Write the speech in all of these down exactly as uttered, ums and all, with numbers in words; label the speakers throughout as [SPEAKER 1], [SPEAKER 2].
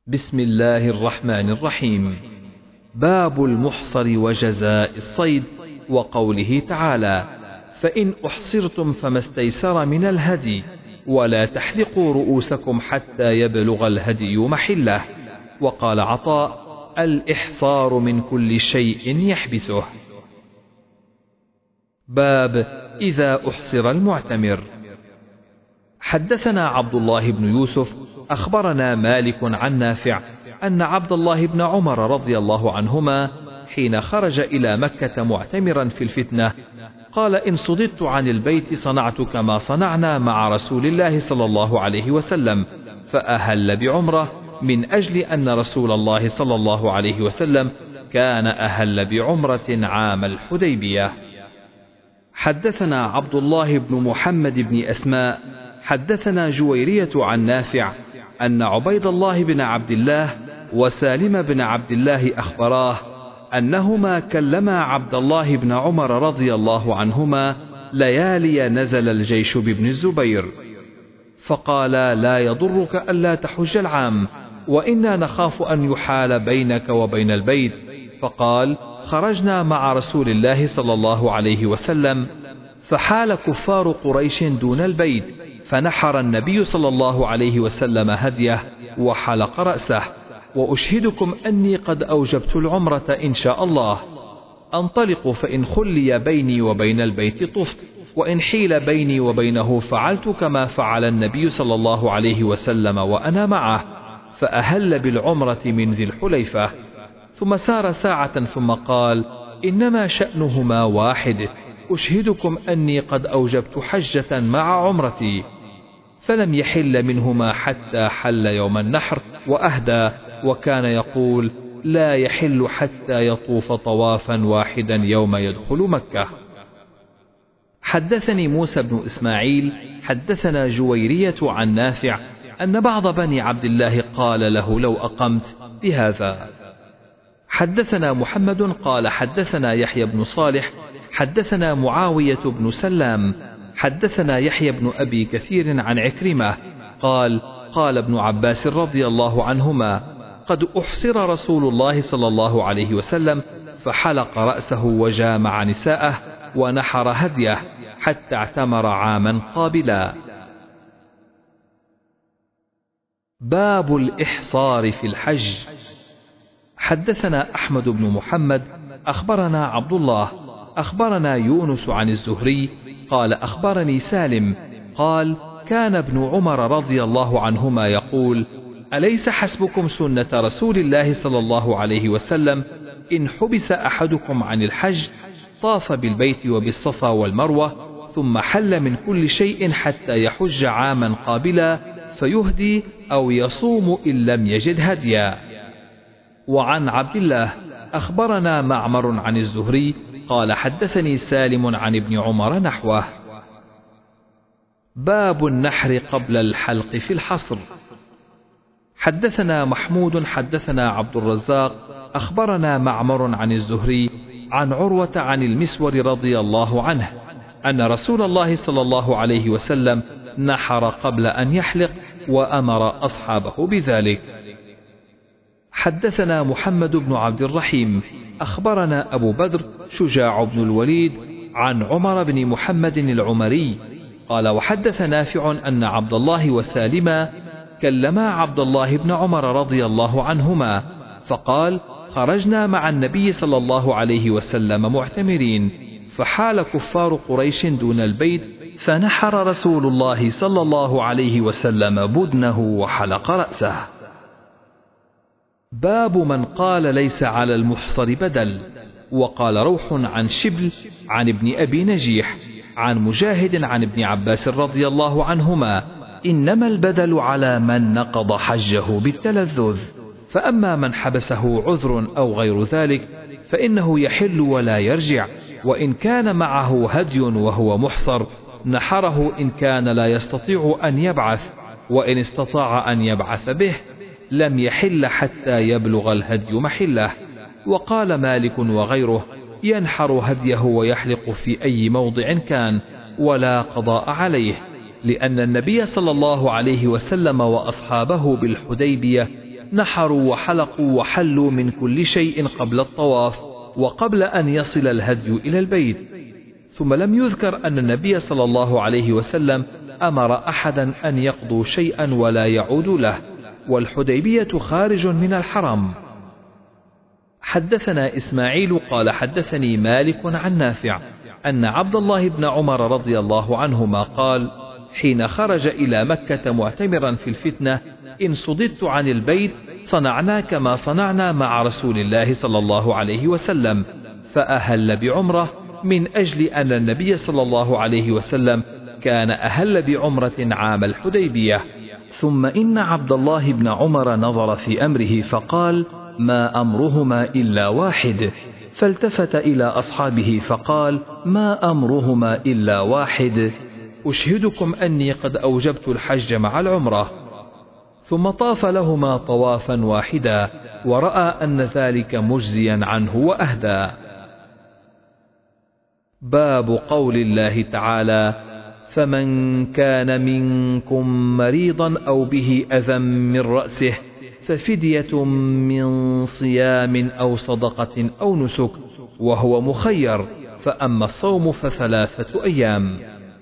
[SPEAKER 1] بسم الله الرحمن الرحيم. باب المحصر وجزاء الصيد، وقوله تعالى: فإن أحصرتم فما استيسر من الهدي ولا تحلقوا رؤوسكم حتى يبلغ الهدي محله. وقال عطاء: الإحصار من كل شيء يحبسه. باب إذا أحصر المعتمر. حدثنا عبد الله بن يوسف أخبرنا مالك عن نافع أن عبد الله بن عمر رضي الله عنهما حين خرج إلى مكة معتمرا في الفتنة قال: إن صددت عن البيت صنعت كما صنعنا مع رسول الله صلى الله عليه وسلم، فأهل بعمرة من أجل أن رسول الله صلى الله عليه وسلم كان أهل بعمرة عام الحديبية. حدثنا عبد الله بن محمد بن أسماء حدثنا جويرية عن نافع أن عبيد الله بن عبد الله وسالم بن عبد الله أخبراه أنهما كلما عبد الله بن عمر رضي الله عنهما ليالي نزل الجيش بابن الزبير، فقال: لا يضرك ألا تحج العام، وإنا نخاف أن يحال بينك وبين البيت. فقال: خرجنا مع رسول الله صلى الله عليه وسلم فحال كفار قريش دون البيت، فنحر النبي صلى الله عليه وسلم هديه وحلق رأسه، وأشهدكم أني قد أوجبت العمرة إن شاء الله. أنطلق فإن خلي بيني وبين البيت طفت، وإن حيل بيني وبينه فعلت كما فعل النبي صلى الله عليه وسلم وأنا معه، فأهل بالعمرة من ذي الحليفة. ثم سار ساعة ثم قال: إنما شأنهما واحد، أشهدكم أني قد أوجبت حجة مع عمرتي. فلم يحل منهما حتى حل يوم النحر وأهدى، وكان يقول: لا يحل حتى يطوف طوافا واحدا يوم يدخل مكة. حدثني موسى بن إسماعيل حدثنا جويرية عن نافع أن بعض بني عبد الله قال له: لو أقمت بهذا. حدثنا محمد قال حدثنا يحيى بن صالح حدثنا معاوية بن سلام حدثنا يحيى بن أبي كثير عن عكرمة قال: قال ابن عباس رضي الله عنهما: قد أحصر رسول الله صلى الله عليه وسلم فحلق رأسه وجامع نساءه ونحر هديه حتى اعتمر عاما قابلا. باب الإحصار في الحج. حدثنا أحمد بن محمد أخبرنا عبد الله أخبرنا يونس عن الزهري قال: أخبرني سالم قال: كان ابن عمر رضي الله عنهما يقول: أليس حسبكم سنة رسول الله صلى الله عليه وسلم إن حبس أحدكم عن الحج طاف بالبيت وبالصفا والمروة ثم حل من كل شيء حتى يحج عاما قابلا فيهدي أو يصوم إن لم يجد هديا. وعن عبد الله أخبرنا معمر عن الزهري قال: حدثني سالم عن ابن عمر نحوه. باب النحر قبل الحلق في الحصر. حدثنا محمود حدثنا عبد الرزاق أخبرنا معمر عن الزهري عن عروة عن المسور رضي الله عنه أن رسول الله صلى الله عليه وسلم نحر قبل أن يحلق وأمر أصحابه بذلك. حدثنا محمد بن عبد الرحيم أخبرنا أبو بدر شجاع بن الوليد عن عمر بن محمد العمري قال: وحدث نافع أن عبد الله وسالما كلما عبد الله بن عمر رضي الله عنهما فقال: خرجنا مع النبي صلى الله عليه وسلم معتمرين، فحال كفار قريش دون البيت، فنحر رسول الله صلى الله عليه وسلم بدنه وحلق رأسه. باب من قال ليس على المحصر بدل. وقال روح عن شبل عن ابن أبي نجيح عن مجاهد عن ابن عباس رضي الله عنهما: إنما البدل على من نقض حجه بالتلذذ، فأما من حبسه عذر أو غير ذلك فإنه يحل ولا يرجع، وإن كان معه هدي وهو محصر نحره إن كان لا يستطيع أن يبعث، وإن استطاع أن يبعث به لم يحل حتى يبلغ الهدي محله. وقال مالك وغيره: ينحر هديه ويحلق في أي موضع كان ولا قضاء عليه، لأن النبي صلى الله عليه وسلم وأصحابه بالحديبية نحروا وحلقوا وحلوا من كل شيء قبل الطواف وقبل أن يصل الهدي إلى البيت. ثم لم يذكر أن النبي صلى الله عليه وسلم أمر أحدا أن يقضوا شيئا ولا يعود له، والحديبية خارج من الحرم. حدثنا إسماعيل قال حدثني مالك عن نافع أن عبد الله بن عمر رضي الله عنهما قال: حين خرج إلى مكة معتمرا في الفتنة: إن صددت عن البيت صنعنا كما صنعنا مع رسول الله صلى الله عليه وسلم، فأهل بعمرة من أجل أن النبي صلى الله عليه وسلم كان أهل بعمرة عام الحديبية. ثم إن عبد الله بن عمر نظر في أمره فقال: ما أمرهما إلا واحد، فالتفت إلى أصحابه فقال: ما أمرهما إلا واحد، أشهدكم أني قد أوجبت الحج مع العمرة. ثم طاف لهما طوافا واحدا، ورأى أن ذلك مجزيا عنه وأهدى. باب قول الله تعالى: فمن كان منكم مريضا أو به أذى من رأسه ففدية من صيام أو صدقة أو نسك، وهو مخير، فأما الصوم فثلاثة أيام.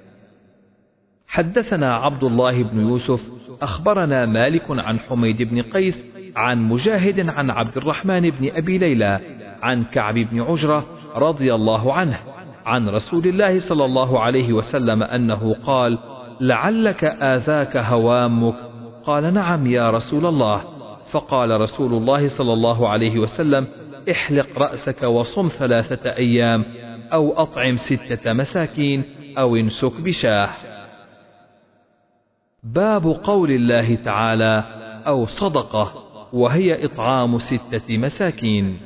[SPEAKER 1] حدثنا عبد الله بن يوسف أخبرنا مالك عن حميد بن قيس عن مجاهد عن عبد الرحمن بن أبي ليلى عن كعب بن عجرة رضي الله عنه عن رسول الله صلى الله عليه وسلم أنه قال: لعلك آذاك هوامك؟ قال: نعم يا رسول الله. فقال رسول الله صلى الله عليه وسلم: احلق رأسك وصم ثلاثة أيام، أو أطعم ستة مساكين، أو انسك بشاه. باب قول الله تعالى: أو صدقة، وهي إطعام ستة مساكين.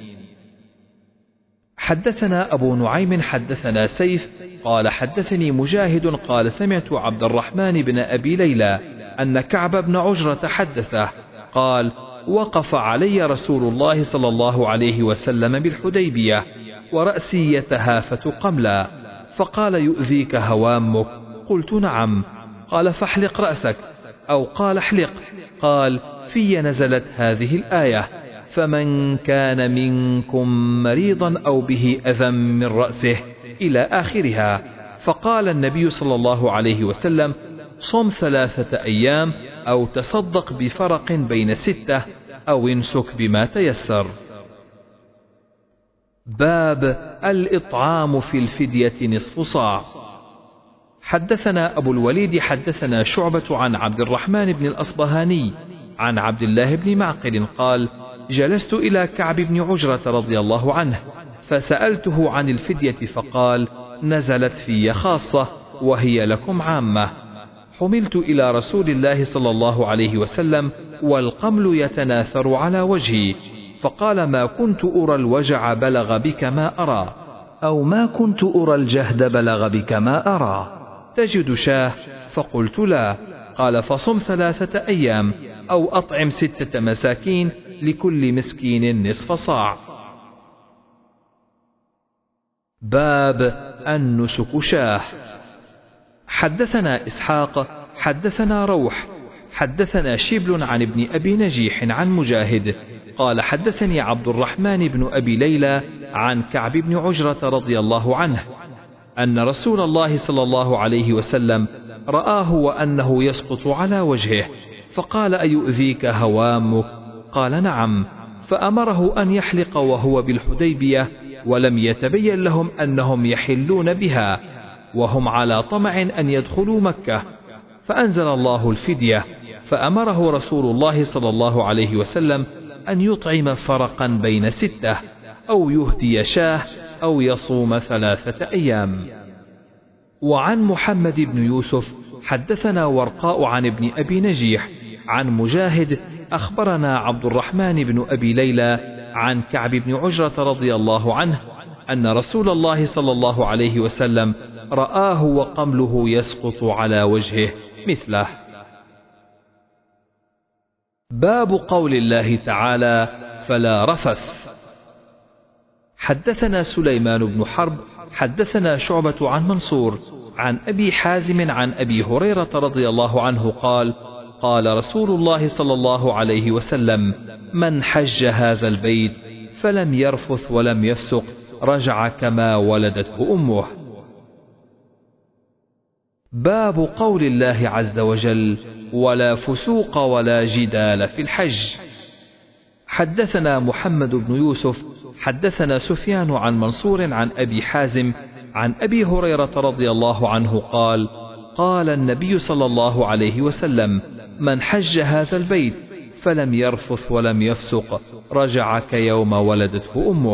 [SPEAKER 1] حدثنا أبو نعيم حدثنا سيف قال حدثني مجاهد قال سمعت عبد الرحمن بن أبي ليلى أن كعب بن عجرة حدثه قال: وقف علي رسول الله صلى الله عليه وسلم بالحديبية ورأسي يتهافت قملا، فقال: يؤذيك هوامك؟ قلت: نعم. قال: فاحلق رأسك، أو قال: احلق. قال: في نزلت هذه الآية: فمن كان منكم مريضا أو به أذى من رأسه، إلى آخرها. فقال النبي صلى الله عليه وسلم: صم ثلاثة أيام، أو تصدق بفرق بين ستة، أو انسك بما تيسر. باب الإطعام في الفدية نصف صاع. حدثنا أبو الوليد حدثنا شعبة عن عبد الرحمن بن الأصبهاني عن عبد الله بن معقل قال: جلست إلى كعب بن عجرة رضي الله عنه فسألته عن الفدية فقال: نزلت في خاصة وهي لكم عامة. حملت إلى رسول الله صلى الله عليه وسلم والقمل يتناثر على وجهي، فقال: ما كنت أرى الوجع بلغ بك ما أرى، أو ما كنت أرى الجهد بلغ بك ما أرى، تجد شاه؟ فقلت: لا. قال: فصم ثلاثة أيام، أو أطعم ستة مساكين، لكل مسكين نصف صاع. باب النسك شاه. حدثنا إسحاق حدثنا روح حدثنا شبل عن ابن أبي نجيح عن مجاهد قال: حدثني عبد الرحمن بن أبي ليلى عن كعب بن عجرة رضي الله عنه أن رسول الله صلى الله عليه وسلم رآه وأنه يسقط على وجهه، فقال: أيؤذيك هوامك؟ قال: نعم. فأمره أن يحلق وهو بالحديبية، ولم يتبين لهم أنهم يحلون بها، وهم على طمع أن يدخلوا مكة. فأنزل الله الفدية، فأمره رسول الله صلى الله عليه وسلم أن يطعم فرقا بين ستة، أو يهدي شاه، أو يصوم ثلاثة أيام. وعن محمد بن يوسف حدثنا ورقاء عن ابن أبي نجيح عن مجاهد أخبرنا عبد الرحمن بن أبي ليلى عن كعب بن عجرة رضي الله عنه أن رسول الله صلى الله عليه وسلم رآه وقمله يسقط على وجهه مثله. باب قول الله تعالى: فلا رفث. حدثنا سليمان بن حرب حدثنا شعبة عن منصور عن أبي حازم عن أبي هريرة رضي الله عنه قال: قال رسول الله صلى الله عليه وسلم: من حج هذا البيت فلم يرفث ولم يفسق رجع كما ولدته أمه. باب قول الله عز وجل: ولا فسوق ولا جدال في الحج. حدثنا محمد بن يوسف حدثنا سفيان عن منصور عن أبي حازم عن أبي هريرة رضي الله عنه قال: قال النبي صلى الله عليه وسلم: من حج هذا البيت فلم يرفث ولم يفسق رجع كيوم ولدته أمه.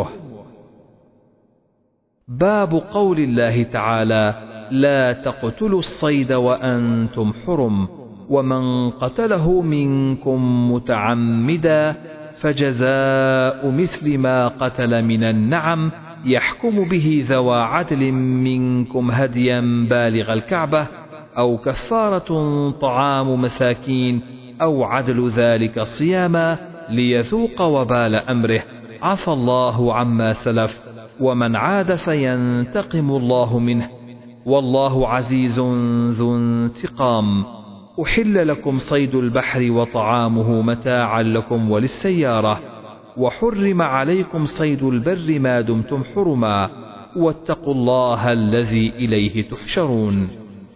[SPEAKER 1] باب قول الله تعالى: لا تقتلوا الصيد وأنتم حرم، ومن قتله منكم متعمدا فجزاء مثل ما قتل من النعم يحكم به ذوى عدل منكم هديا بالغ الكعبة أو كفارة طعام مساكين أو عدل ذلك صياما ليذوق وبال أمره، عفى الله عما سلف، ومن عاد فينتقم الله منه، والله عزيز ذو انتقام. أحل لكم صيد البحر وطعامه متاعا لكم وللسيارة، وحرم عليكم صيد البر ما دمتم حرما، واتقوا الله الذي إليه تحشرون.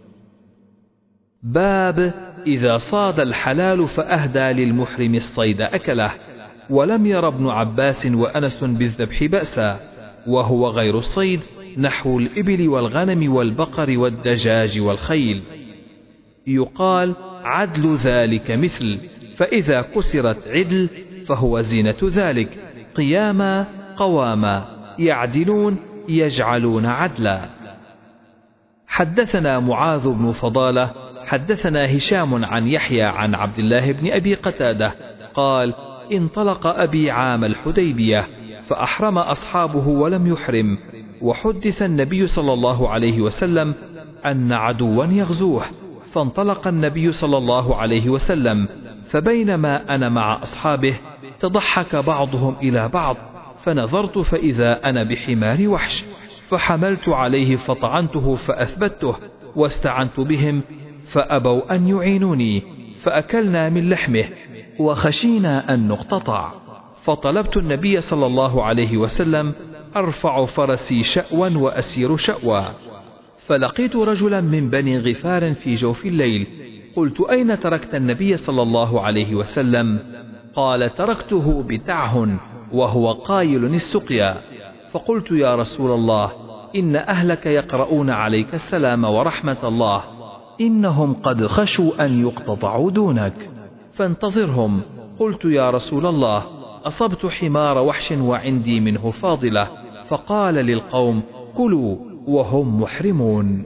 [SPEAKER 1] باب إذا صاد الحلال فأهدى للمحرم الصيد أكله، ولم ير ابن عباس وأنس بالذبح بأسا، وهو غير الصيد نحو الإبل والغنم والبقر والدجاج والخيل. يقال عدل ذلك مثل، فإذا كسرت عدل فهو زينة ذلك، قياما قواما، يعدلون يجعلون عدلا. حدثنا معاذ بن فضالة حدثنا هشام عن يحيى عن عبد الله بن أبي قتادة قال: انطلق أبي عام الحديبية فأحرم أصحابه ولم يحرم، وحدث النبي صلى الله عليه وسلم أن عدوا يغزوه، فانطلق النبي صلى الله عليه وسلم، فبينما أنا مع أصحابه تضحك بعضهم إلى بعض، فنظرت فإذا أنا بحمار وحش، فحملت عليه فطعنته فأثبته، واستعنت بهم فأبوا أن يعينوني، فأكلنا من لحمه وخشينا أن نقتطع، فطلبت النبي صلى الله عليه وسلم أرفع فرسي شأوا وأسير شأوا، فلقيت رجلا من بني غفار في جوف الليل، قلت: أين تركت النبي صلى الله عليه وسلم؟ قال: تركته بتعه وهو قايل السقيا. فقلت: يا رسول الله، إن أهلك يقرؤون عليك السلام ورحمة الله، إنهم قد خشوا أن يقتطعوا دونك، فانتظرهم. قلت: يا رسول الله، أصبت حمار وحش وعندي منه فاضلة. فقال للقوم: كلوا وهم محرمون.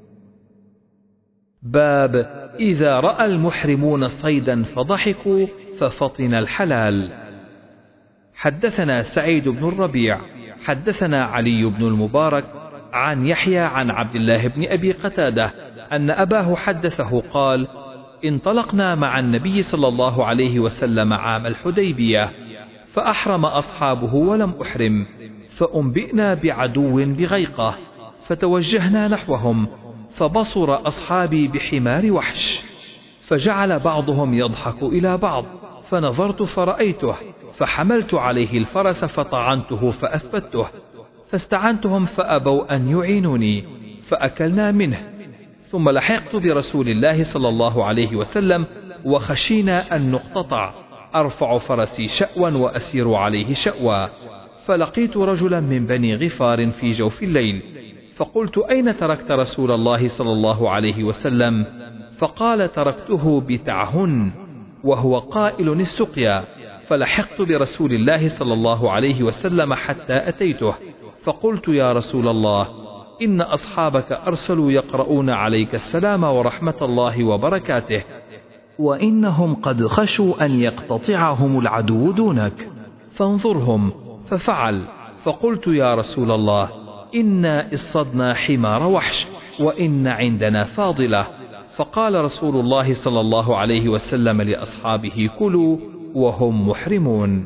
[SPEAKER 1] باب إذا رأى المحرمون صيدا فضحكوا ففطن الحلال. حدثنا سعيد بن الربيع حدثنا علي بن المبارك عن يحيى عن عبد الله بن أبي قتادة أن أباه حدثه قال: انطلقنا مع النبي صلى الله عليه وسلم عام الحديبية، فأحرم أصحابه ولم أحرم، فأنبئنا بعدو بغيقة، فتوجهنا نحوهم، فبصر أصحابي بحمار وحش، فجعل بعضهم يضحك إلى بعض، فنظرت فرأيته، فحملت عليه الفرس فطعنته فأثبته، فاستعنتهم فأبوا أن يعينوني، فأكلنا منه، ثم لحقت برسول الله صلى الله عليه وسلم، وخشينا أن نقتطع، أرفع فرسي شأوا وأسير عليه شأوا، فلقيت رجلا من بني غفار في جوف الليل، فقلت: أين تركت رسول الله صلى الله عليه وسلم؟ فقال: تركته بتعهن وهو قائل السقيا، فلحقت برسول الله صلى الله عليه وسلم حتى أتيته، فقلت: يا رسول الله، إن أصحابك أرسلوا يقرؤون عليك السلام ورحمة الله وبركاته، وإنهم قد خشوا أن يقتطعهم العدو دونك، فانظرهم. ففعل. فقلت: يا رسول الله، إنا اصطدنا حمار وحش، وإن عندنا فاضلة. فقال رسول الله صلى الله عليه وسلم لأصحابه: كلوا وهم محرمون.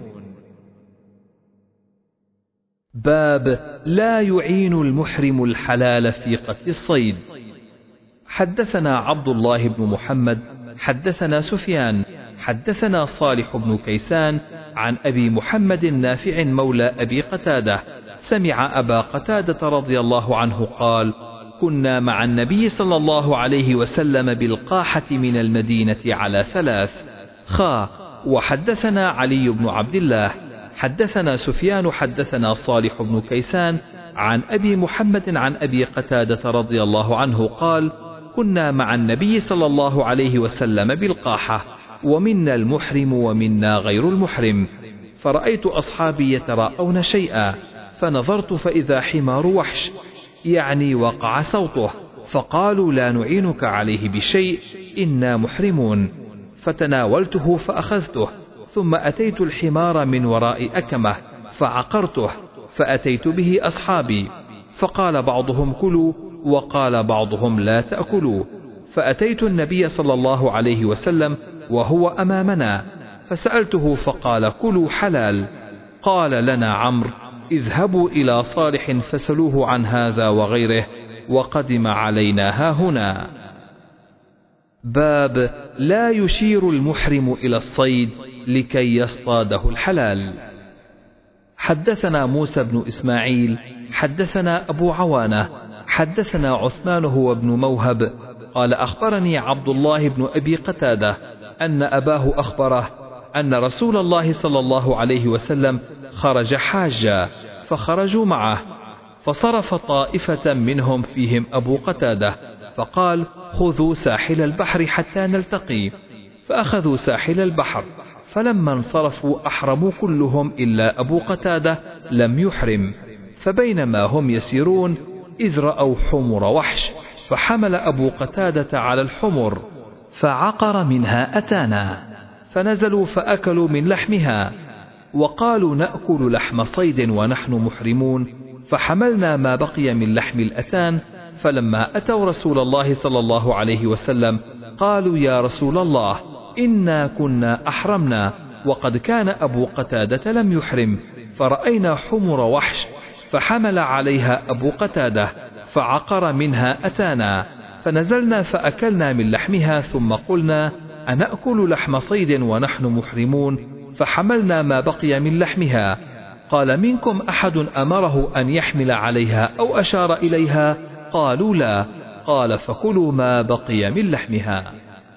[SPEAKER 1] باب لا يعين المحرم الحلال في قتل الصيد. حدثنا عبد الله بن محمد حدثنا سفيان حدثنا صالح بن كيسان عن أبي محمد نافع مولى أبي قتادة سمع أبا قتادة رضي الله عنه قال: كنا مع النبي صلى الله عليه وسلم بالقاحة من المدينة على ثلاث. خا. وحدثنا علي بن عبد الله حدثنا سفيان حدثنا صالح بن كيسان عن أبي محمد عن أبي قتادة رضي الله عنه قال: كنا مع النبي صلى الله عليه وسلم بالقاحة، ومنا المحرم ومنا غير المحرم، فرأيت أصحابي يتراءون شيئا، فنظرت فإذا حمار وحش، يعني وقع صوته، فقالوا: لا نعينك عليه بشيء، إنا محرمون. فتناولته فأخذته، ثم أتيت الحمار من وراء أكمة فعقرته، فأتيت به أصحابي، فقال بعضهم: كلوا، وقال بعضهم: لا تأكلوا. فأتيت النبي صلى الله عليه وسلم وهو أمامنا، فسألته فقال: كلوا حلال. قال لنا عمرو: اذهبوا إلى صالح فسلوه عن هذا وغيره، وقدم علينا هاهنا. باب لا يشير المحرم إلى الصيد لكي يصطاده الحلال. حدثنا موسى بن إسماعيل حدثنا أبو عوانة حدثنا عثمان هو ابن موهب قال: أخبرني عبد الله بن أبي قتادة أن أباه أخبره أن رسول الله صلى الله عليه وسلم خرج حاجا، فخرجوا معه، فصرف طائفة منهم فيهم أبو قتادة، فقال: خذوا ساحل البحر حتى نلتقي. فأخذوا ساحل البحر، فلما انصرفوا أحرموا كلهم إلا أبو قتادة لم يحرم. فبينما هم يسيرون إذ رأوا حمر وحش، فحمل أبو قتادة على الحمر فعقر منها أتانا، فنزلوا فأكلوا من لحمها، وقالوا: نأكل لحم صيد ونحن محرمون، فحملنا ما بقي من لحم الأتان. فلما أتوا رسول الله صلى الله عليه وسلم قالوا: يا رسول الله، إنا كنا أحرمنا، وقد كان أبو قتادة لم يحرم، فرأينا حمر وحش، فحمل عليها أبو قتادة فعقر منها أتانا، فنزلنا فأكلنا من لحمها، ثم قلنا: أنأكل لحم صيد ونحن محرمون، فحملنا ما بقي من لحمها. قال: منكم أحد أمره أن يحمل عليها أو أشار إليها؟ قالوا: لا. قال: فكلوا ما بقي من لحمها.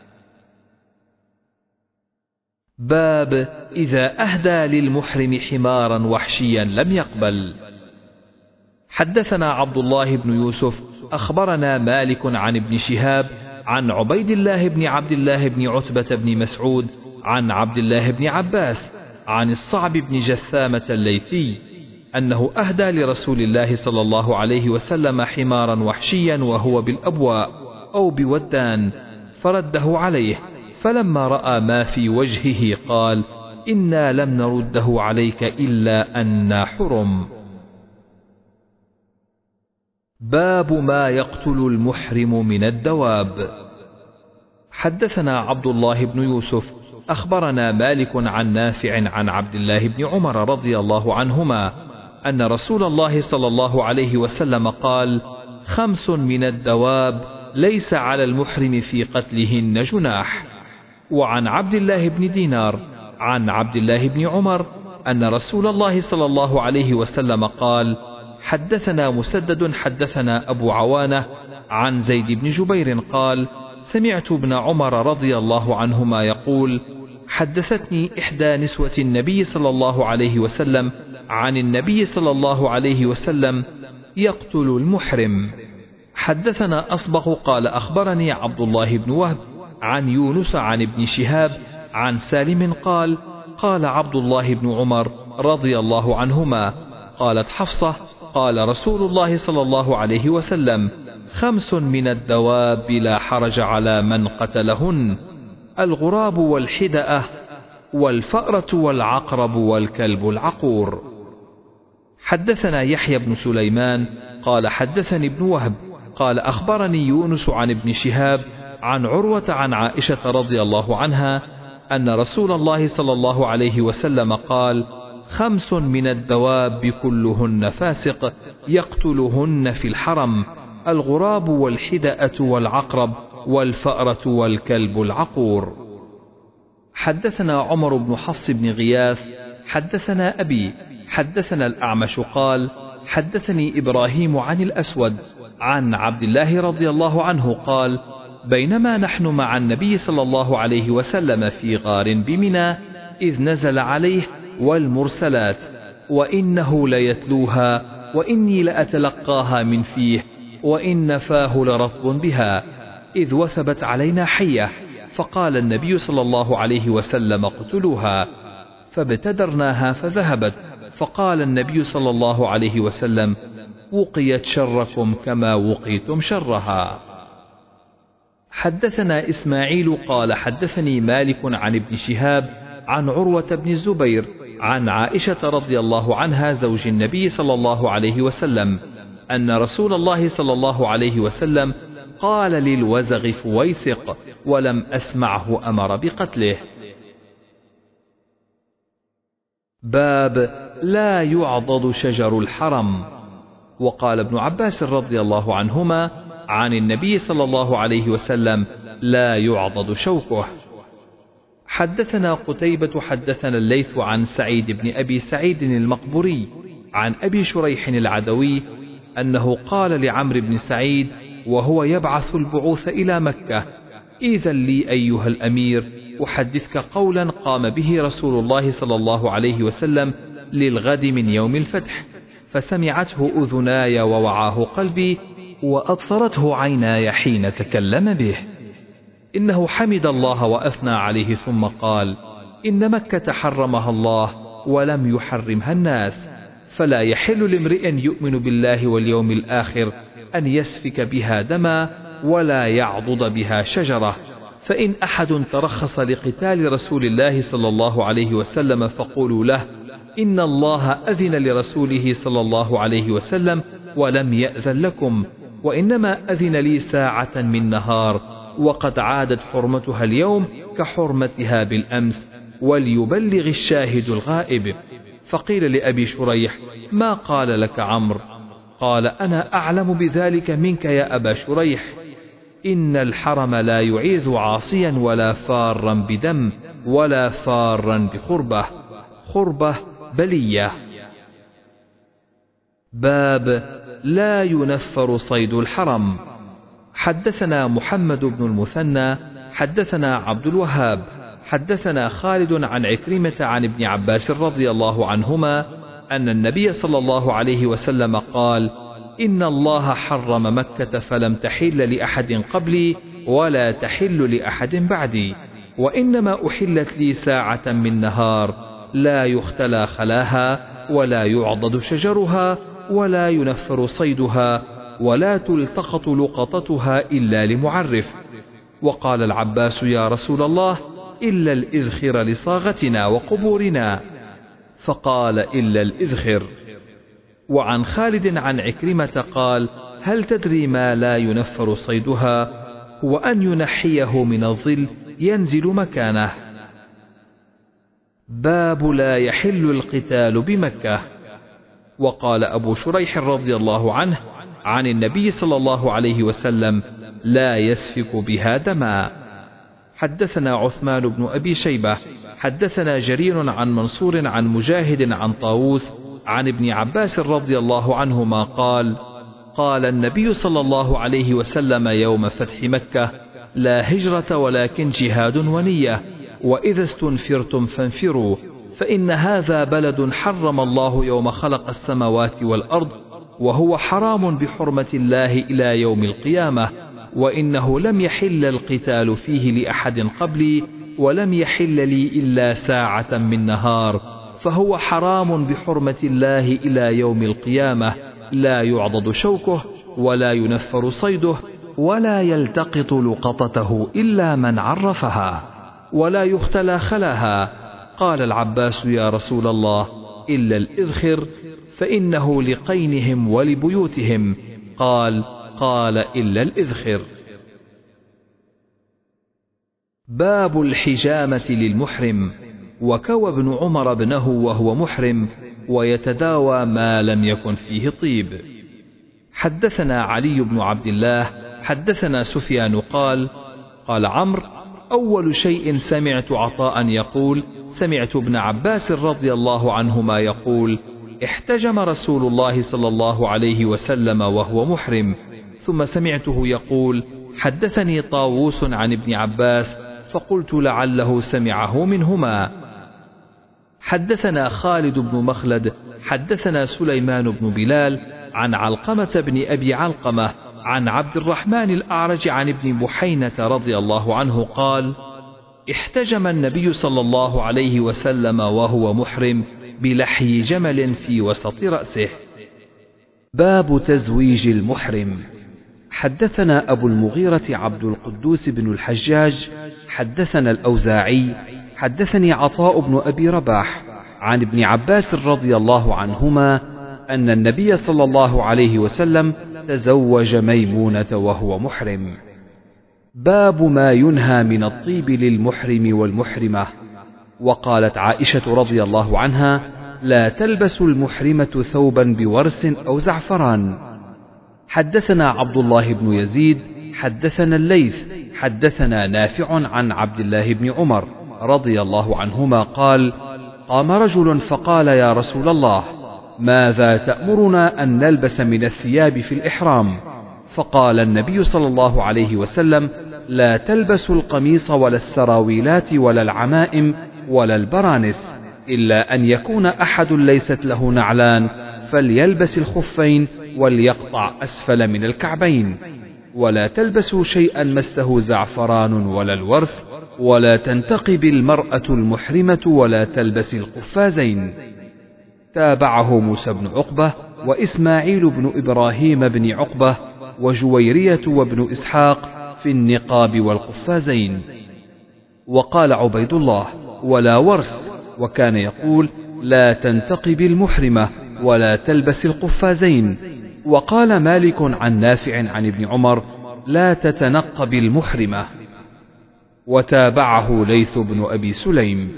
[SPEAKER 1] باب إذا أهدى للمحرم حمارا وحشيا لم يقبل. حدثنا عبد الله بن يوسف أخبرنا مالك عن ابن شهاب عن عبيد الله بن عبد الله بن عتبة بن مسعود عن عبد الله بن عباس عن الصعب بن جثامة الليثي أنه أهدى لرسول الله صلى الله عليه وسلم حمارا وحشيا وهو بالأبواء أو بودان، فرده عليه، فلما رأى ما في وجهه قال: إنا لم نرده عليك إلا أننا حرم. باب ما يقتل المحرم من الدواب. حدثنا عبد الله بن يوسف أخبرنا مالك عن نافع عن عبد الله بن عمر رضي الله عنهما أن رسول الله صلى الله عليه وسلم قال: خمس من الدواب ليس على المحرم في قتلهن جناح. وعن عبد الله بن دينار عن عبد الله بن عمر أن رسول الله صلى الله عليه وسلم قال: حدثنا مسدد حدثنا أبو عوانة عن زيد بن جبير قال: سمعت ابن عمر رضي الله عنهما يقول: حدثتني إحدى نسوة النبي صلى الله عليه وسلم عن النبي صلى الله عليه وسلم يقتل المحرم. حدثنا أصبغ قال: أخبرني عبد الله بن وهب عن يونس عن ابن شهاب عن سالم قال: قال عبد الله بن عمر رضي الله عنهما: قالت حفصة: قال رسول الله صلى الله عليه وسلم: خمس من الدواب لا حرج على من قتلهن: الغراب والحدأة والفأرة والعقرب والكلب العقور. حدثنا يحيى بن سليمان قال: حدثني ابن وهب قال: أخبرني يونس عن ابن شهاب عن عروة عن عائشة رضي الله عنها أن رسول الله صلى الله عليه وسلم قال: خمس من الدواب كلهن فاسق يقتلهن في الحرم: الغراب والحدأة والعقرب والفأرة والكلب العقور. حدثنا عمر بن حفص بن غياث حدثنا أبي حدثنا الأعمش قال حدثني إبراهيم عن الأسود عن عبد الله رضي الله عنه قال بينما نحن مع النبي صلى الله عليه وسلم في غار بمنى إذ نزل عليه والمرسلات وإنه ليتلوها وإني لأتلقاها من فيه وإن فاه لرطب بها إذ وثبت علينا حية فقال النبي صلى الله عليه وسلم اقتلوها فابتدرناها فذهبت فقال النبي صلى الله عليه وسلم وقيت شركم كما وقيتم شرها. حدثنا إسماعيل قال حدثني مالك عن ابن شهاب عن عروة بن الزبير عن عائشة رضي الله عنها زوج النبي صلى الله عليه وسلم أن رسول الله صلى الله عليه وسلم قال للوزغ فويسق ولم أسمعه أمر بقتله. باب لا يعضد شجر الحرم. وقال ابن عباس رضي الله عنهما عن النبي صلى الله عليه وسلم لا يعضد شوكه. حدثنا قتيبة حدثنا الليث عن سعيد بن أبي سعيد المقبوري عن أبي شريح العدوي أنه قال لعمرو بن سعيد وهو يبعث البعوث إلى مكة إذن لي أيها الأمير أحدثك قولا قام به رسول الله صلى الله عليه وسلم للغد من يوم الفتح فسمعته أذناي ووعاه قلبي وأبصرته عيناي حين تكلم به. إنه حمد الله وأثنى عليه ثم قال إن مكة حرمها الله ولم يحرمها الناس فلا يحل لامرئ يؤمن بالله واليوم الآخر أن يسفك بها دما ولا يعضد بها شجرة. فإن أحد ترخص لقتال رسول الله صلى الله عليه وسلم فقولوا له إن الله أذن لرسوله صلى الله عليه وسلم ولم يأذن لكم وإنما أذن لي ساعة من نهار وقد عادت حرمتها اليوم كحرمتها بالأمس وليبلغ الشاهد الغائب. فقيل لأبي شريح ما قال لك عمرو؟ قال أنا أعلم بذلك منك يا أبا شريح. إن الحرم لا يعيذ عاصيا ولا فارا بدم ولا فارا بخربة خربة بلية. باب لا ينفر صيد الحرم. حدثنا محمد بن المثنى حدثنا عبد الوهاب حدثنا خالد عن عكرمة عن ابن عباس رضي الله عنهما أن النبي صلى الله عليه وسلم قال إن الله حرم مكة فلم تحل لأحد قبلي ولا تحل لأحد بعدي وإنما أحلت لي ساعة من نهار لا يختلى خلاها ولا يعضد شجرها ولا ينفر صيدها ولا تلتقط لقطتها إلا لمعرف. وقال العباس يا رسول الله إلا الإذخر لصاغتنا وقبورنا فقال إلا الإذخر. وعن خالد عن عكرمة قال هل تدري ما لا ينفر صيدها هو أن ينحيه من الظل ينزل مكانه. باب لا يحل القتال بمكة. وقال أبو شريح رضي الله عنه عن النبي صلى الله عليه وسلم لا يسفك بها دما. حدثنا عثمان بن أبي شيبة حدثنا جرير عن منصور عن مجاهد عن طاووس عن ابن عباس رضي الله عنهما قال قال النبي صلى الله عليه وسلم يوم فتح مكة لا هجرة ولكن جهاد ونية وإذا استنفرتم فانفروا فإن هذا بلد حرم الله يوم خلق السماوات والأرض وهو حرام بحرمة الله إلى يوم القيامة وإنه لم يحل القتال فيه لأحد قبلي ولم يحل لي إلا ساعة من نهار فهو حرام بحرمة الله إلى يوم القيامة لا يعضد شوكه ولا ينفر صيده ولا يلتقط لقطته إلا من عرفها ولا يختلى خلاها. قال العباس يا رسول الله إلا الإذخر فإنه لقينهم ولبيوتهم. قال قال إلا الإذخر. باب الحجامة للمحرم. وكوى ابن عمر ابنه وهو محرم ويتداوى ما لم يكن فيه طيب. حدثنا علي بن عبد الله حدثنا سفيان قال قال عمرو أول شيء سمعت عطاء يقول سمعت ابن عباس رضي الله عنهما يقول احتجم رسول الله صلى الله عليه وسلم وهو محرم. ثم سمعته يقول حدثني طاووس عن ابن عباس فقلت لعله سمعه منهما. حدثنا خالد بن مخلد حدثنا سليمان بن بلال عن علقمة بن أبي علقمة عن عبد الرحمن الأعرج عن ابن بحينة رضي الله عنه قال احتجم النبي صلى الله عليه وسلم وهو محرم بلحي جمل في وسط رأسه. باب تزويج المحرم. حدثنا أبو المغيرة عبد القدوس بن الحجاج حدثنا الأوزاعي حدثني عطاء بن أبي رباح عن ابن عباس رضي الله عنهما أن النبي صلى الله عليه وسلم تزوج ميمونة وهو محرم. باب ما ينهى من الطيب للمحرم والمحرمة. وقالت عائشة رضي الله عنها لا تلبس المحرمة ثوبا بورس أو زعفران. حدثنا عبد الله بن يزيد حدثنا الليث حدثنا نافع عن عبد الله بن عمر رضي الله عنهما قال قام رجل فقال يا رسول الله ماذا تأمرنا أن نلبس من الثياب في الإحرام؟ فقال النبي صلى الله عليه وسلم لا تلبسوا القميص ولا السراويلات ولا العمائم ولا البرانس إلا أن يكون أحد ليست له نعلان فليلبس الخفين وليقطع أسفل من الكعبين. ولا تلبسوا شيئا مسه زعفران ولا الورس ولا تنتقب المرأة المحرمة ولا تلبس القفازين. تابعه موسى بن عقبة وإسماعيل بن إبراهيم بن عقبة وجويرية وابن إسحاق في النقاب والقفازين. وقال عبيد الله ولا ورس، وكان يقول لا تنتقب المحرمة ولا تلبس القفازين. وقال مالك عن نافع عن ابن عمر لا تتنقب المحرمة. وتابعه ليث بن أبي سليم.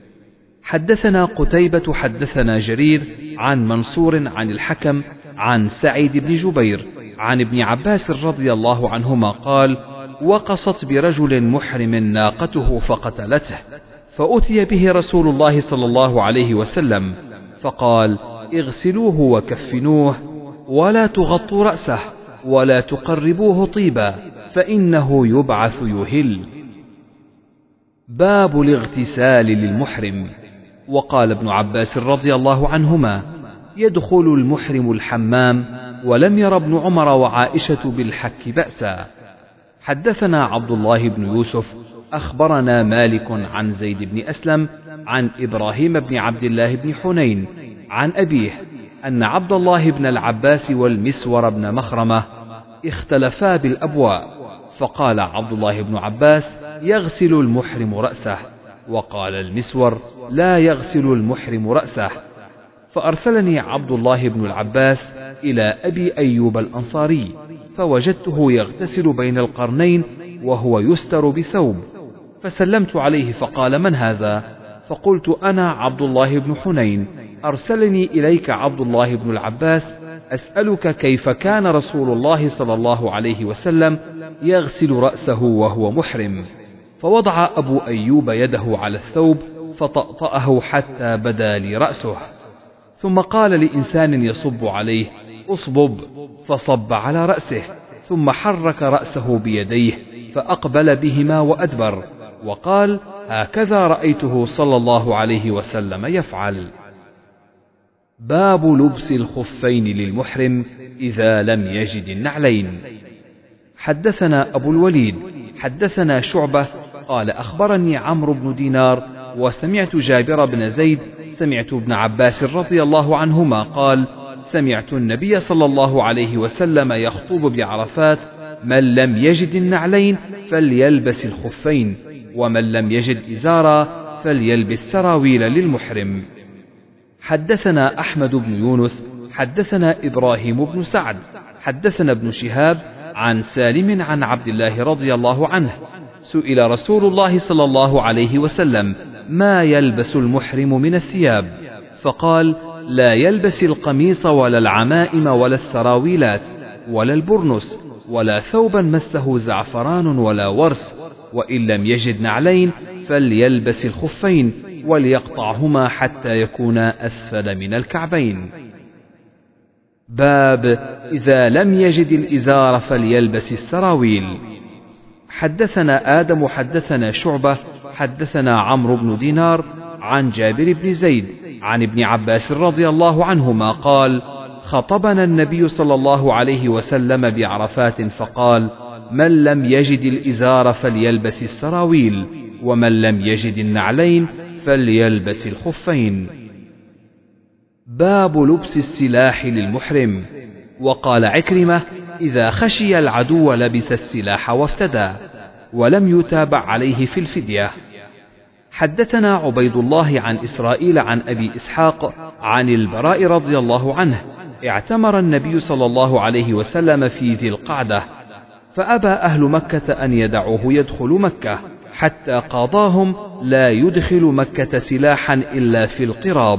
[SPEAKER 1] حدثنا قتيبة حدثنا جرير عن منصور عن الحكم عن سعيد بن جبير عن ابن عباس رضي الله عنهما قال وقصت برجل محرم ناقته فقتلته، فأتي به رسول الله صلى الله عليه وسلم فقال اغسلوه وكفنوه ولا تغطوا رأسه ولا تقربوه طيبا فإنه يبعث يهل. باب الاغتسال للمحرم. وقال ابن عباس رضي الله عنهما يدخل المحرم الحمام ولم ير ابن عمر وعائشة بالحك بأسا. حدثنا عبد الله بن يوسف أخبرنا مالك عن زيد بن أسلم عن إبراهيم بن عبد الله بن حنين عن أبيه أن عبد الله بن العباس والمسور بن مخرمة اختلفا بالأبواء، فقال عبد الله بن عباس يغسل المحرم رأسه، وقال المسور لا يغسل المحرم رأسه. فأرسلني عبد الله بن العباس إلى أبي أيوب الأنصاري فوجدته يغتسل بين القرنين وهو يستر بثوب، فسلمت عليه فقال من هذا؟ فقلت أنا عبد الله بن حنين، أرسلني إليك عبد الله بن العباس أسألك كيف كان رسول الله صلى الله عليه وسلم يغسل رأسه وهو محرم. فوضع أبو أيوب يده على الثوب فطأطأه حتى بدا لي رأسه، ثم قال لإنسان يصب عليه أصبب، فصب على رأسه، ثم حرك رأسه بيديه فأقبل بهما وأدبر، وقال هكذا رأيته صلى الله عليه وسلم يفعل. باب لبس الخفين للمحرم إذا لم يجد النعلين. حدثنا أبو الوليد حدثنا شعبة قال أخبرني عمرو بن دينار وسمعت جابر بن زيد سمعت ابن عباس رضي الله عنهما قال سمعت النبي صلى الله عليه وسلم يخطب بعرفات من لم يجد النعلين فليلبس الخفين، ومن لم يجد إزارا فليلبس سراويل للمحرم. حدثنا أحمد بن يونس حدثنا إبراهيم بن سعد حدثنا ابن شهاب عن سالم عن عبد الله رضي الله عنه سئل رسول الله صلى الله عليه وسلم ما يلبس المحرم من الثياب؟ فقال لا يلبس القميص ولا العمائم ولا السراويلات ولا البرنس، ولا ثوبا مسه زعفران ولا ورس، وإن لم يجد نعلين فليلبس الخفين وليقطعهما حتى يكونا أسفل من الكعبين. باب إذا لم يجد الإزار فليلبس السراويل. حدثنا آدم حدثنا شعبة حدثنا عمرو بن دينار عن جابر بن زيد عن ابن عباس رضي الله عنهما قال: خطبنا النبي صلى الله عليه وسلم بعرفات فقال: من لم يجد الإزار فليلبس السراويل، ومن لم يجد النعلين فليلبس الخفين. باب لبس السلاح للمحرم. وقال عكرمة: إذا خشي العدو لبس السلاح وافتدى، ولم يتابع عليه في الفدية. حدثنا عبيد الله عن إسرائيل عن أبي إسحاق عن البراء رضي الله عنه: اعتمر النبي صلى الله عليه وسلم في ذي القعدة، فأبى أهل مكة أن يدعوه يدخل مكة حتى قاضاهم لا يدخل مكة سلاحا إلا في القراب.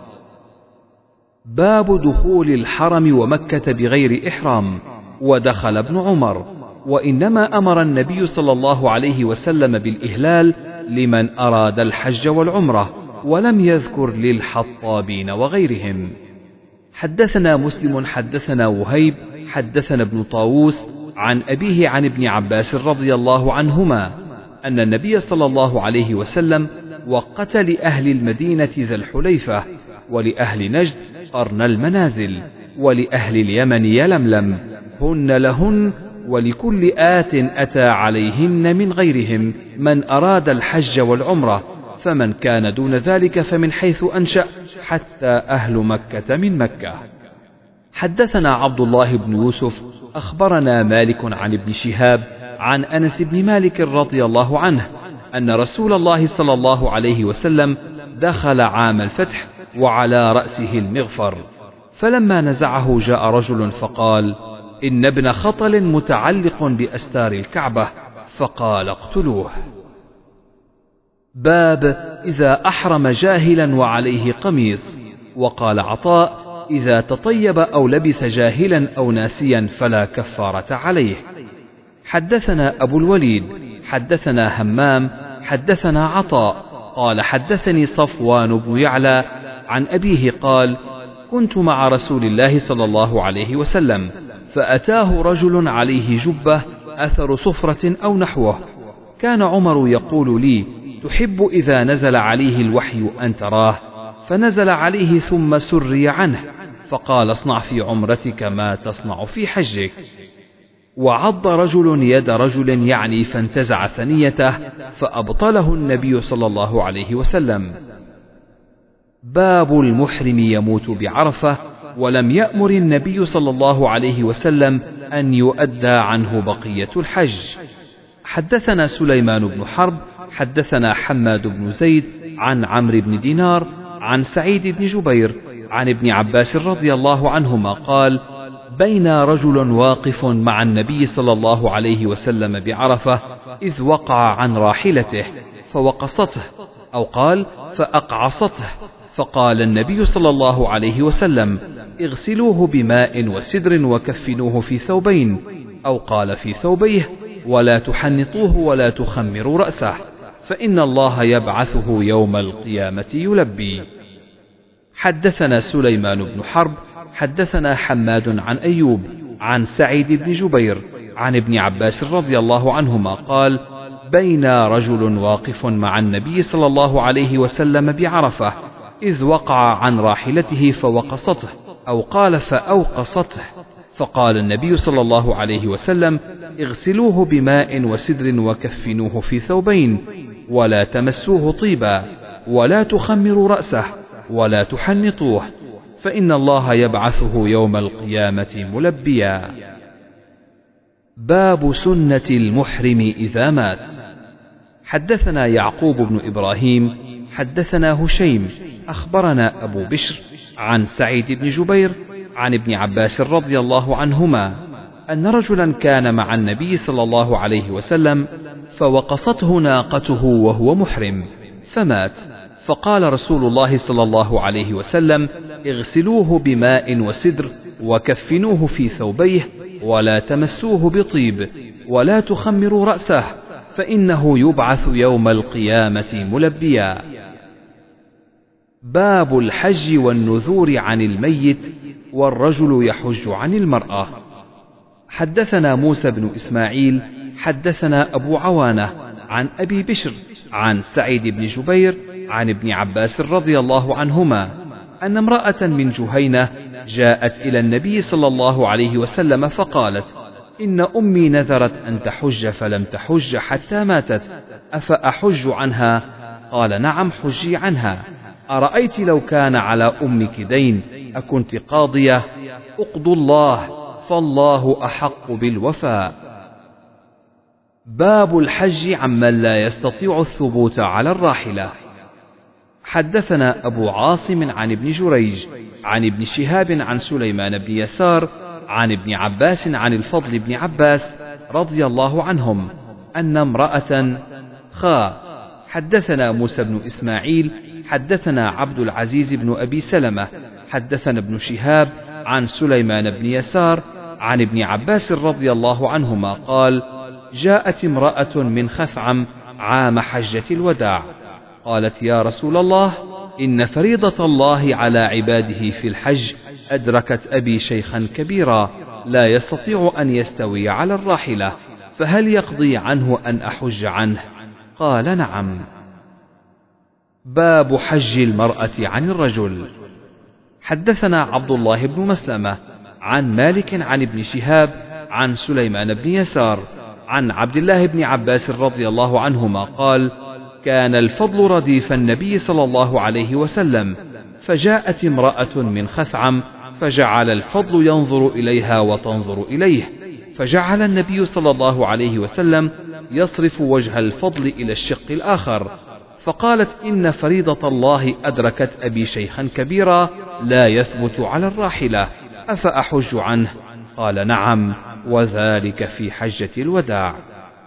[SPEAKER 1] باب دخول الحرم ومكة بغير إحرام. ودخل ابن عمر، وإنما أمر النبي صلى الله عليه وسلم بالإهلال لمن أراد الحج والعمرة، ولم يذكر للحطابين وغيرهم. حدثنا مسلم حدثنا وهيب حدثنا ابن طاووس عن أبيه عن ابن عباس رضي الله عنهما أن النبي صلى الله عليه وسلم وقت لأهل المدينة ذا الحليفة، ولأهل نجد قرن المنازل، ولأهل اليمن يلملم، هن لهن، ولكل آت أتى عليهن من غيرهم من أراد الحج والعمرة، فمن كان دون ذلك فمن حيث أنشأ حتى أهل مكة من مكة. حدثنا عبد الله بن يوسف أخبرنا مالك عن ابن شهاب عن أنس بن مالك رضي الله عنه أن رسول الله صلى الله عليه وسلم دخل عام الفتح وعلى رأسه المغفر، فلما نزعه جاء رجل فقال: إن ابن خطل متعلق بأستار الكعبة، فقال: اقتلوه. باب إذا أحرم جاهلا وعليه قميص. وقال عطاء: إذا تطيب أو لبس جاهلا أو ناسيا فلا كفارة عليه. حدثنا أبو الوليد حدثنا همام حدثنا عطاء قال: حدثني صفوان بن يعلى عن أبيه قال: كنت مع رسول الله صلى الله عليه وسلم، فأتاه رجل عليه جبة أثر صفرة أو نحوه، كان عمر يقول لي: تحب إذا نزل عليه الوحي أن تراه؟ فنزل عليه ثم سري عنه، فقال: اصنع في عمرتك ما تصنع في حجك. وعض رجل يد رجل يعني فانتزع ثنيته، فأبطله النبي صلى الله عليه وسلم. باب المحرم يموت بعرفة، ولم يأمر النبي صلى الله عليه وسلم أن يؤدى عنه بقية الحج. حدثنا سليمان بن حرب حدثنا حماد بن زيد عن عمرو بن دينار عن سعيد بن جبير عن ابن عباس رضي الله عنهما قال: بين رجل واقف مع النبي صلى الله عليه وسلم بعرفة إذ وقع عن راحلته فوقصته، أو قال فأقعصته، فقال النبي صلى الله عليه وسلم: اغسلوه بماء وسدر وكفنوه في ثوبين، أو قال في ثوبيه، ولا تحنطوه ولا تخمروا رأسه، فإن الله يبعثه يوم القيامة يلبي. حدثنا سليمان بن حرب حدثنا حماد عن أيوب عن سعيد بن جبير عن ابن عباس رضي الله عنهما قال: بين رجل واقف مع النبي صلى الله عليه وسلم بعرفة إذ وقع عن راحلته فوقصته، أو قال فأوقصته، فقال النبي صلى الله عليه وسلم: اغسلوه بماء وسدر وكفنوه في ثوبين، ولا تمسوه طيبا، ولا تخمروا رأسه، ولا تحنطوه، فإن الله يبعثه يوم القيامة ملبيا. باب سنة المحرم إذا مات. حدثنا يعقوب بن إبراهيم حدثنا هشيم أخبرنا أبو بشر عن سعيد بن جبير عن ابن عباس رضي الله عنهما أن رجلا كان مع النبي صلى الله عليه وسلم فوقصته ناقته وهو محرم فمات، فقال رسول الله صلى الله عليه وسلم: اغسلوه بماء وسدر وكفنوه في ثوبيه،
[SPEAKER 2] ولا تمسوه بطيب ولا تخمروا رأسه فإنه يبعث يوم القيامة ملبيا. باب الحج والنذور عن الميت والرجل يحج عن المرأة. حدثنا موسى بن إسماعيل حدثنا أبو عوانة عن أبي بشر عن سعيد بن جبير عن ابن عباس رضي الله عنهما أن امرأة من جهينة جاءت إلى النبي صلى الله عليه وسلم فقالت: إن أمي نذرت أن تحج فلم تحج حتى ماتت، أفأحج عنها؟ قال: نعم، حجي عنها. أرأيت لو كان على أمك دين أكنت قاضية؟ اقضوا الله، فالله أحق بالوفاء. باب الحج عمن لا يستطيع الثبوت على الراحلة. حدثنا أبو عاصم عن ابن جريج عن ابن شهاب عن سليمان بن يسار عن ابن عباس عن الفضل بن عباس رضي الله عنهم أن امرأة خا. حدثنا موسى بن إسماعيل حدثنا عبد العزيز بن أبي سلمة حدثنا ابن شهاب عن سليمان بن يسار عن ابن عباس رضي الله عنهما قال: جاءت امرأة من خثعم عام حجة الوداع، قالت: يا رسول الله، إن فريضة الله على عباده في الحج أدركت أبي شيخا كبيرا لا يستطيع أن يستوي على الراحلة، فهل يقضي عنه أن أحج عنه؟ قال: نعم. باب حج المرأة عن الرجل. حدثنا عبد الله بن مسلمة عن مالك عن ابن شهاب عن سليمان بن يسار عن عبد الله بن عباس رضي الله عنهما قال: كان الفضل رديف النبي صلى الله عليه وسلم، فجاءت امرأة من خثعم فجعل الفضل ينظر إليها وتنظر إليه، فجعل النبي صلى الله عليه وسلم يصرف وجه الفضل إلى الشق الآخر، فقالت: إن فريضة الله أدركت أبي شيخا كبيرا لا يثبت على الراحلة، أفأحج عنه؟ قال: نعم، وذلك في حجة الوداع.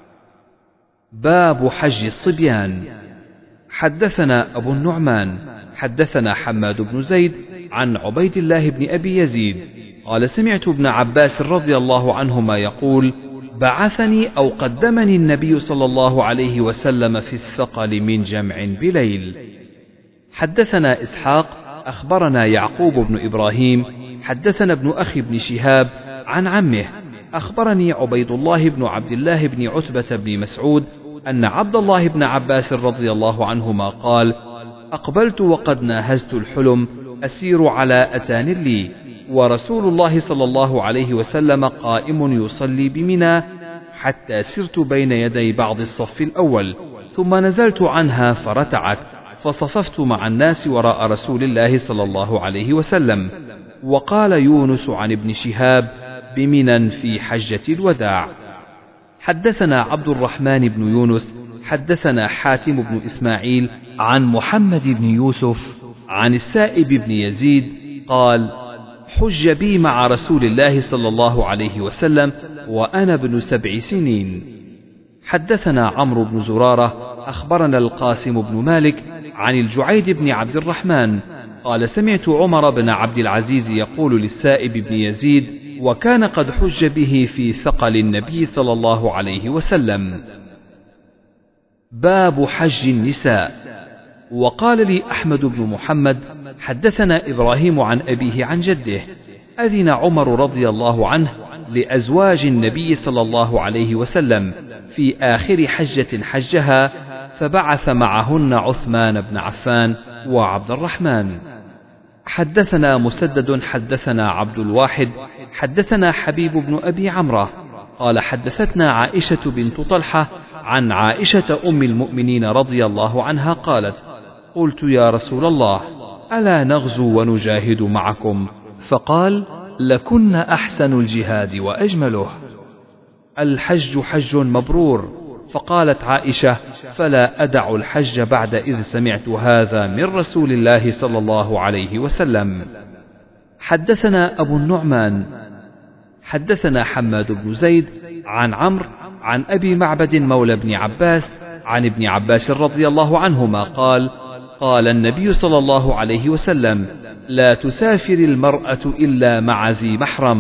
[SPEAKER 2] باب حج الصبيان. حدثنا أبو النعمان حدثنا حماد بن زيد عن عبيد الله بن أبي يزيد قال: سمعت ابن عباس رضي الله عنهما يقول: بعثني أو قدمني النبي صلى الله عليه وسلم في الثقل من جمع بليل. حدثنا إسحاق أخبرنا يعقوب بن إبراهيم حدثنا ابن أخي بن شهاب عن عمه أخبرني عبيد الله بن عبد الله بن عتبة بن مسعود أن عبد الله بن عباس رضي الله عنهما قال: أقبلت وقد ناهزت الحلم أسير على أتان لي، ورسول الله صلى الله عليه وسلم قائم يصلي بمنى، حتى سرت بين يدي بعض الصف الأول، ثم نزلت عنها فرتعت، فصففت مع الناس وراء رسول الله صلى الله عليه وسلم. وقال يونس عن ابن شهاب: بمنى في حجة الوداع. حدثنا عبد الرحمن بن يونس حدثنا حاتم بن إسماعيل عن محمد بن يوسف عن السائب بن يزيد قال: حج بي مع رسول الله صلى الله عليه وسلم وأنا ابن سبع سنين. حدثنا عمرو بن زرارة أخبرنا القاسم بن مالك عن الجعيد بن عبد الرحمن قال: سمعت عمر بن عبد العزيز يقول للسائب بن يزيد وكان قد حج به في ثقل النبي صلى الله عليه وسلم: باب حج النساء. وقال لي أحمد بن محمد حدثنا إبراهيم عن أبيه عن جده: أذن عمر رضي الله عنه لأزواج النبي صلى الله عليه وسلم في آخر حجة حجها، فبعث معهن عثمان بن عفان وعبد الرحمن. حدثنا مسدد حدثنا عبد الواحد حدثنا حبيب بن أبي عمرة قال: حدثتنا عائشة بنت طلحة عن عائشة أم المؤمنين رضي الله عنها قالت: قلت يا رسول الله، ألا نغزو ونجاهد معكم؟ فقال: لكن أحسن الجهاد وأجمله. الحج حج مبرور. فقالت عائشة: فلا أدع الحج بعد إذ سمعت هذا من رسول الله صلى الله عليه وسلم. حدثنا أبو النعمان حدثنا حماد بن زيد عن عمرو عن أبي معبد مولى بن عباس عن ابن عباس رضي الله عنهما قال: قال النبي صلى الله عليه وسلم: لا تسافر المرأة إلا مع ذي محرم،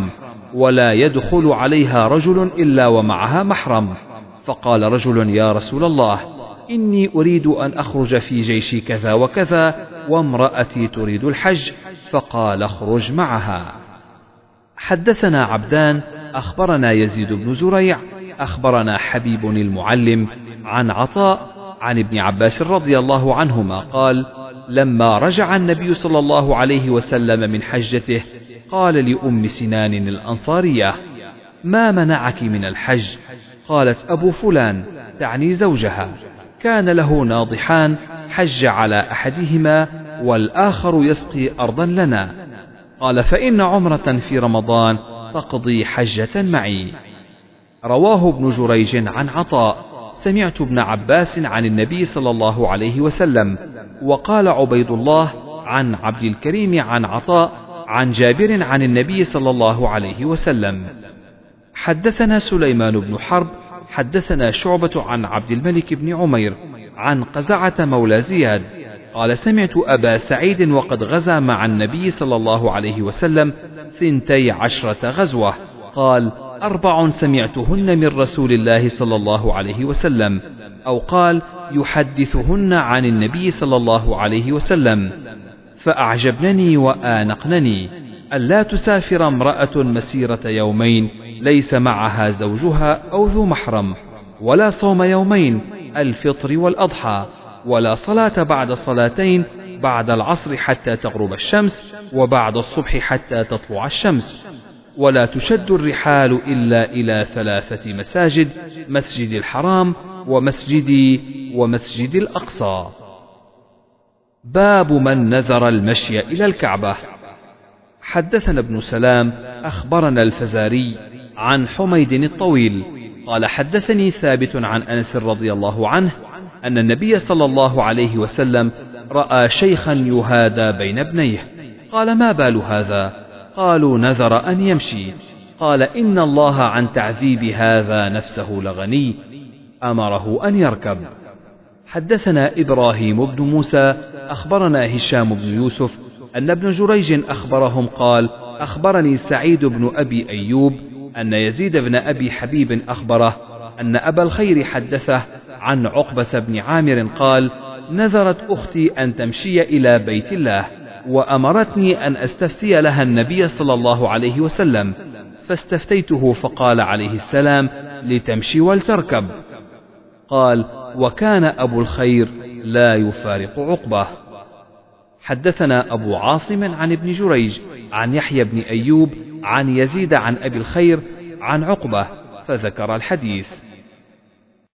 [SPEAKER 2] ولا يدخل عليها رجل إلا ومعها محرم. فقال رجل: يا رسول الله، إني أريد أن أخرج في جيش كذا وكذا وامرأتي تريد الحج. فقال: اخرج معها. حدثنا عبدان أخبرنا يزيد بن زريع أخبرنا حبيب المعلم عن عطاء عن ابن عباس رضي الله عنهما قال: لما رجع النبي صلى الله عليه وسلم من حجته قال لأم سنان الأنصارية: ما منعك من الحج؟ قالت: أبو فلان، تعني زوجها، كان له ناضحان، حج على أحدهما والآخر يسقي أرضا لنا. قال: فإن عمرة في رمضان تقضي حجة معي. رواه ابن جريج عن عطاء: سمعت ابن عباس عن النبي صلى الله عليه وسلم. وقال عبيد الله عن عبد الكريم عن عطاء عن جابر عن النبي صلى الله عليه وسلم. حدثنا سليمان بن حرب حدثنا شعبة عن عبد الملك بن عمير عن قزعة مولى زياد قال: سمعت أبا سعيد وقد غزا مع النبي صلى الله عليه وسلم ثنتي عشرة غزوة، قال: أربع سمعتهن من رسول الله صلى الله عليه وسلم، أو قال: يحدثهن عن النبي صلى الله عليه وسلم، فأعجبنني وآنقنني: ألا تسافر امرأة مسيرة يومين ليس معها زوجها أو ذو محرم، ولا صوم يومين الفطر والأضحى، ولا صلاة بعد صلاتين، بعد العصر حتى تغرب الشمس، وبعد الصبح حتى تطلع الشمس، ولا تشد الرحال إلا إلى ثلاثة مساجد: مسجد الحرام ومسجدي ومسجد الأقصى. باب من نذر المشي إلى الكعبة. حدثنا ابن سلام أخبرنا الفزاري عن حميد الطويل قال: حدثني ثابت عن أنس رضي الله عنه أن النبي صلى الله عليه وسلم رأى شيخا يهادى بين ابنيه. قال: ما بال هذا؟ قالوا: نذر أن يمشي. قال: إن الله عن تعذيب هذا نفسه لغني، أمره أن يركب. حدثنا إبراهيم بن موسى أخبرنا هشام بن يوسف أن ابن جريج أخبرهم قال: أخبرني سعيد بن أبي أيوب أن يزيد بن أبي حبيب أخبره أن أبا الخير حدثه عن عقبة بن عامر قال: نذرت أختي أن تمشي إلى بيت الله، وأمرتني أن أستفتي لها النبي صلى الله عليه وسلم، فاستفتيته فقال عليه السلام: لتمشي ولتركب. قال: وكان أبو الخير لا يفارق عقبة. حدثنا أبو عاصم عن ابن جريج عن يحيى بن أيوب عن يزيد عن أبي الخير عن عقبة فذكر الحديث.